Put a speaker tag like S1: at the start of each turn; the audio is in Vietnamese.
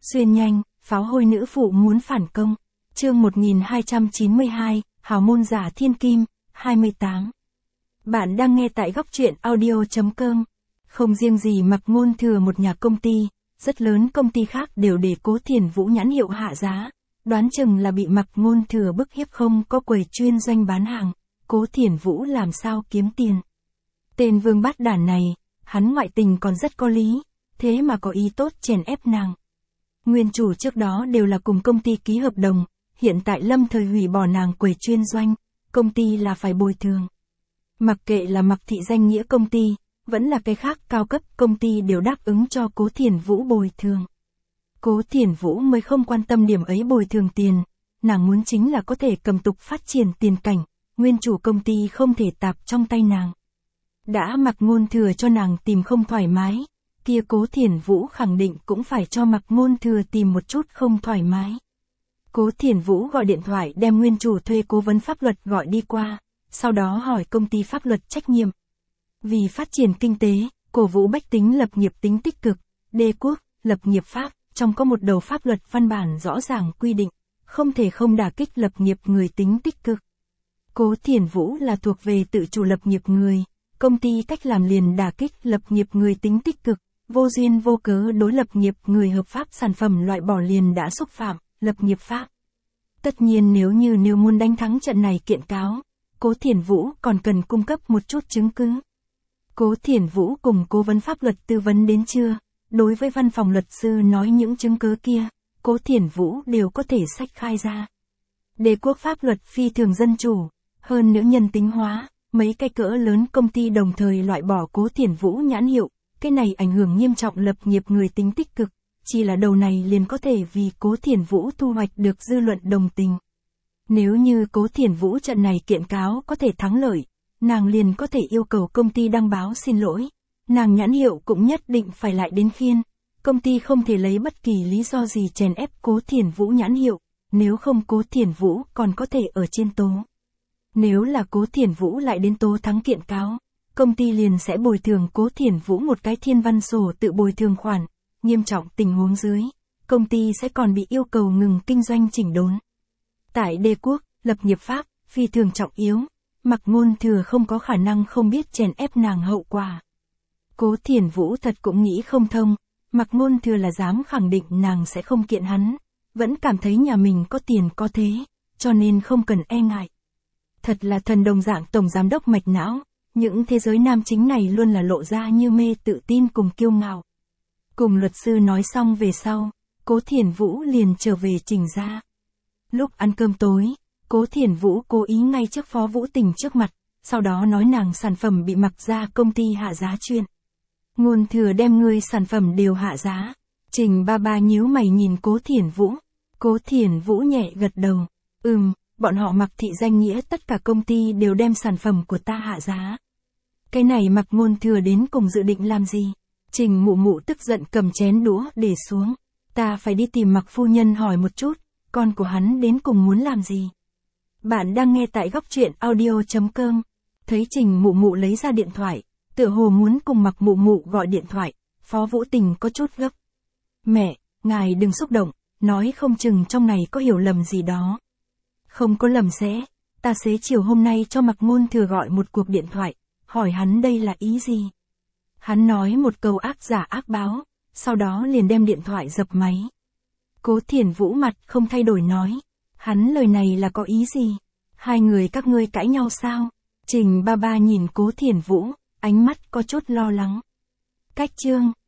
S1: Xuyên nhanh, pháo hôi nữ phụ muốn phản công. Chương 1292, Hào môn giả thiên kim, 28. Bạn đang nghe tại góc truyện audio.com. Không riêng gì Mạc Ngôn Thừa một nhà công ty, rất lớn công ty khác đều để Cố Thiền Vũ nhãn hiệu hạ giá. Đoán chừng là bị Mạc Ngôn Thừa bức hiếp không có quầy chuyên doanh bán hàng, Cố Thiền Vũ làm sao kiếm tiền. Tên vương bát đản này, hắn ngoại tình còn rất có lý, thế mà có ý tốt chèn ép nàng. Nguyên chủ trước đó đều là cùng công ty ký hợp đồng, hiện tại lâm thời hủy bỏ nàng quầy chuyên doanh, công ty là phải bồi thường. Mặc kệ là Mạc thị danh nghĩa công ty, vẫn là cái khác cao cấp công ty đều đáp ứng cho Cố Thiền Vũ bồi thường. Cố Thiền Vũ mới không quan tâm điểm ấy bồi thường tiền, nàng muốn chính là có thể cầm tục phát triển tiền cảnh, nguyên chủ công ty không thể tạp trong tay nàng. Đã Mạc Ngôn Thừa cho nàng tìm không thoải mái, kia Cố Thiền Vũ khẳng định cũng phải cho Mạc Ngôn Thừa tìm một chút không thoải mái. Cố Thiền Vũ gọi điện thoại đem nguyên chủ thuê cố vấn pháp luật gọi đi qua, sau đó hỏi công ty pháp luật trách nhiệm. Vì phát triển kinh tế, cổ vũ bách tính lập nghiệp tính tích cực, đế quốc, lập nghiệp pháp, trong có một đầu pháp luật văn bản rõ ràng quy định, không thể không đả kích lập nghiệp người tính tích cực. Cố Thiền Vũ là thuộc về tự chủ lập nghiệp người, công ty cách làm liền đả kích lập nghiệp người tính tích cực, vô duyên vô cớ đối lập nghiệp người hợp pháp sản phẩm loại bỏ liền đã xúc phạm, lập nghiệp pháp. Tất nhiên nếu muốn đánh thắng trận này kiện cáo, Cố Thiền Vũ còn cần cung cấp một chút chứng cứ. Cố Thiền Vũ cùng cố vấn pháp luật tư vấn đến chưa, đối với văn phòng luật sư nói những chứng cứ kia, Cố Thiền Vũ đều có thể sách khai ra. Đế quốc pháp luật phi thường dân chủ, hơn nữa nhân tính hóa, mấy cái cỡ lớn công ty đồng thời loại bỏ Cố Thiền Vũ nhãn hiệu, cái này ảnh hưởng nghiêm trọng lập nghiệp người tính tích cực, chỉ là đầu này liền có thể vì Cố Thiền Vũ thu hoạch được dư luận đồng tình. Nếu như Cố Thiền Vũ trận này kiện cáo có thể thắng lợi, nàng liền có thể yêu cầu công ty đăng báo xin lỗi, nàng nhãn hiệu cũng nhất định phải lại đến khiên, công ty không thể lấy bất kỳ lý do gì chèn ép Cố Thiền Vũ nhãn hiệu, nếu không Cố Thiền Vũ còn có thể ở trên tố. Nếu là Cố Thiền Vũ lại đến tố thắng kiện cáo, công ty liền sẽ bồi thường Cố Thiền Vũ một cái thiên văn sổ tự bồi thường khoản, nghiêm trọng tình huống dưới, công ty sẽ còn bị yêu cầu ngừng kinh doanh chỉnh đốn. Tại đế quốc, lập nghiệp pháp, phi thường trọng yếu, Mạc Ngôn Thừa không có khả năng không biết chèn ép nàng hậu quả. Cố Thiền Vũ thật cũng nghĩ không thông, Mạc Ngôn Thừa là dám khẳng định nàng sẽ không kiện hắn, vẫn cảm thấy nhà mình có tiền có thế, cho nên không cần e ngại. Thật là thần đồng dạng tổng giám đốc mạch não, những thế giới nam chính này luôn là lộ ra như mê tự tin cùng kiêu ngạo. Cùng luật sư nói xong về sau, Cố Thiền Vũ liền trở về Trình gia. Lúc ăn cơm tối, Cố Thiền Vũ cố ý ngay trước Phó Vũ Tình trước mặt, sau đó nói nàng sản phẩm bị Mạc gia công ty hạ giá chuyện. Ngôn Thừa đem ngươi sản phẩm đều hạ giá. Trình ba ba nhíu mày nhìn Cố Thiền Vũ. Cố Thiền Vũ nhẹ gật đầu. Bọn họ Mạc thị danh nghĩa tất cả công ty đều đem sản phẩm của ta hạ giá. Cái này Mạc Ngôn Thừa đến cùng dự định làm gì? Trình mụ mụ tức giận cầm chén đũa để xuống. Ta phải đi tìm Mạc phu nhân hỏi một chút, con của hắn đến cùng muốn làm gì? Bạn đang nghe tại góc truyện audio.com. Thấy Trình mụ mụ lấy ra điện thoại, tựa hồ muốn cùng Mạc mụ mụ gọi điện thoại, Phó Vũ Tình có chút gấp. Mẹ, ngài đừng xúc động, nói không chừng trong này có hiểu lầm gì đó. Không có lầm ta xế chiều hôm nay cho Mạc Ngôn Thừa gọi một cuộc điện thoại, hỏi hắn đây là ý gì. Hắn nói một câu ác giả ác báo, sau đó liền đem điện thoại dập máy. Cố Thiền Vũ mặt không thay đổi nói, hắn lời này là có ý gì? Hai người các ngươi cãi nhau sao? Trình ba ba nhìn Cố Thiền Vũ, ánh mắt có chút lo lắng. Cách chương